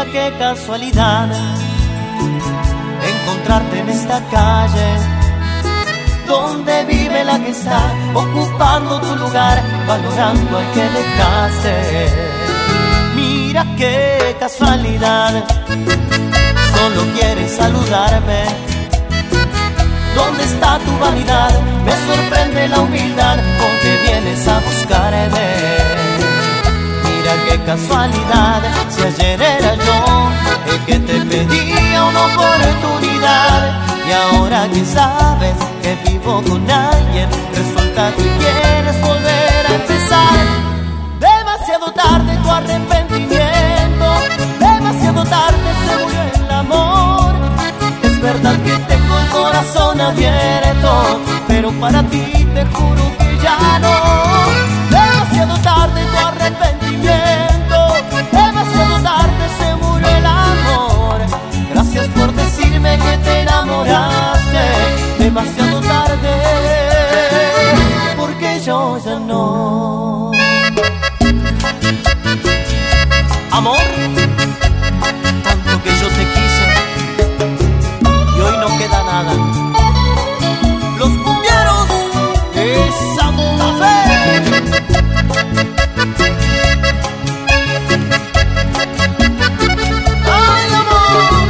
qué casualidad encontrarte en esta calle donde vive la que está ocupando tu lugar, valorando al que dejaste. Mira qué casualidad, solo quieres saludarme. ¿Dónde está tu vanidad? Me sorprende la humildad con que vienes a buscarme. Mira qué casualidad, si ayer era yo el que te pedía una oportunidad, y ahora que sabes que vivo con alguien, resulta que quieres volver a empezar. Demasiado tarde tu arrepentimiento, demasiado tarde se murió el amor. Es verdad que tengo el corazón abierto, pero para ti te juro que ya no. Demasiado tarde tu arrepentimiento, demasiado tarde se murió el amor. Gracias por decirme que te enamoraste, demasiado tarde, porque yo ya no. Amor, tanto que yo te quise y hoy no queda nada. Los cumbieros de Santa Fe. ¡Ay, amor!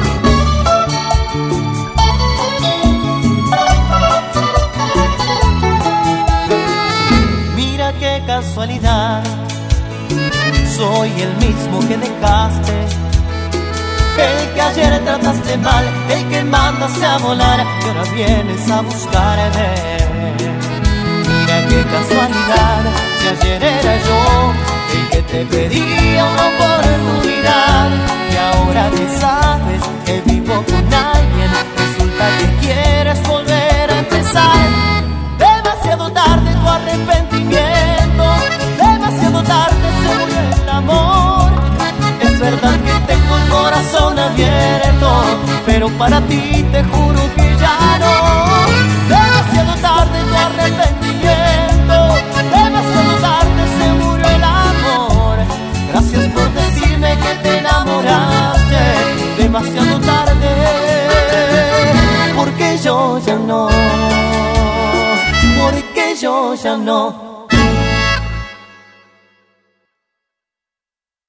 Mira qué casualidad, soy el mismo que dejaste, el que ayer trataste mal, el que mandaste a volar, y ahora vienes a buscarme. Mira qué casualidad, si ayer era yo el que te pedía una oportunidad, y ahora que sabes que vivo con alguien, resulta que quieres volver a empezar. Demasiado tarde tu arrepentimiento, demasiado tarde se murió el amor. Es verdad que tengo el corazón abierto, pero para ti te juro que ya no. Demasiado tarde tu arrepentimiento, demasiado tarde se murió el amor. Gracias por decirme que te enamoraste, demasiado tarde, porque yo ya no, porque yo ya no.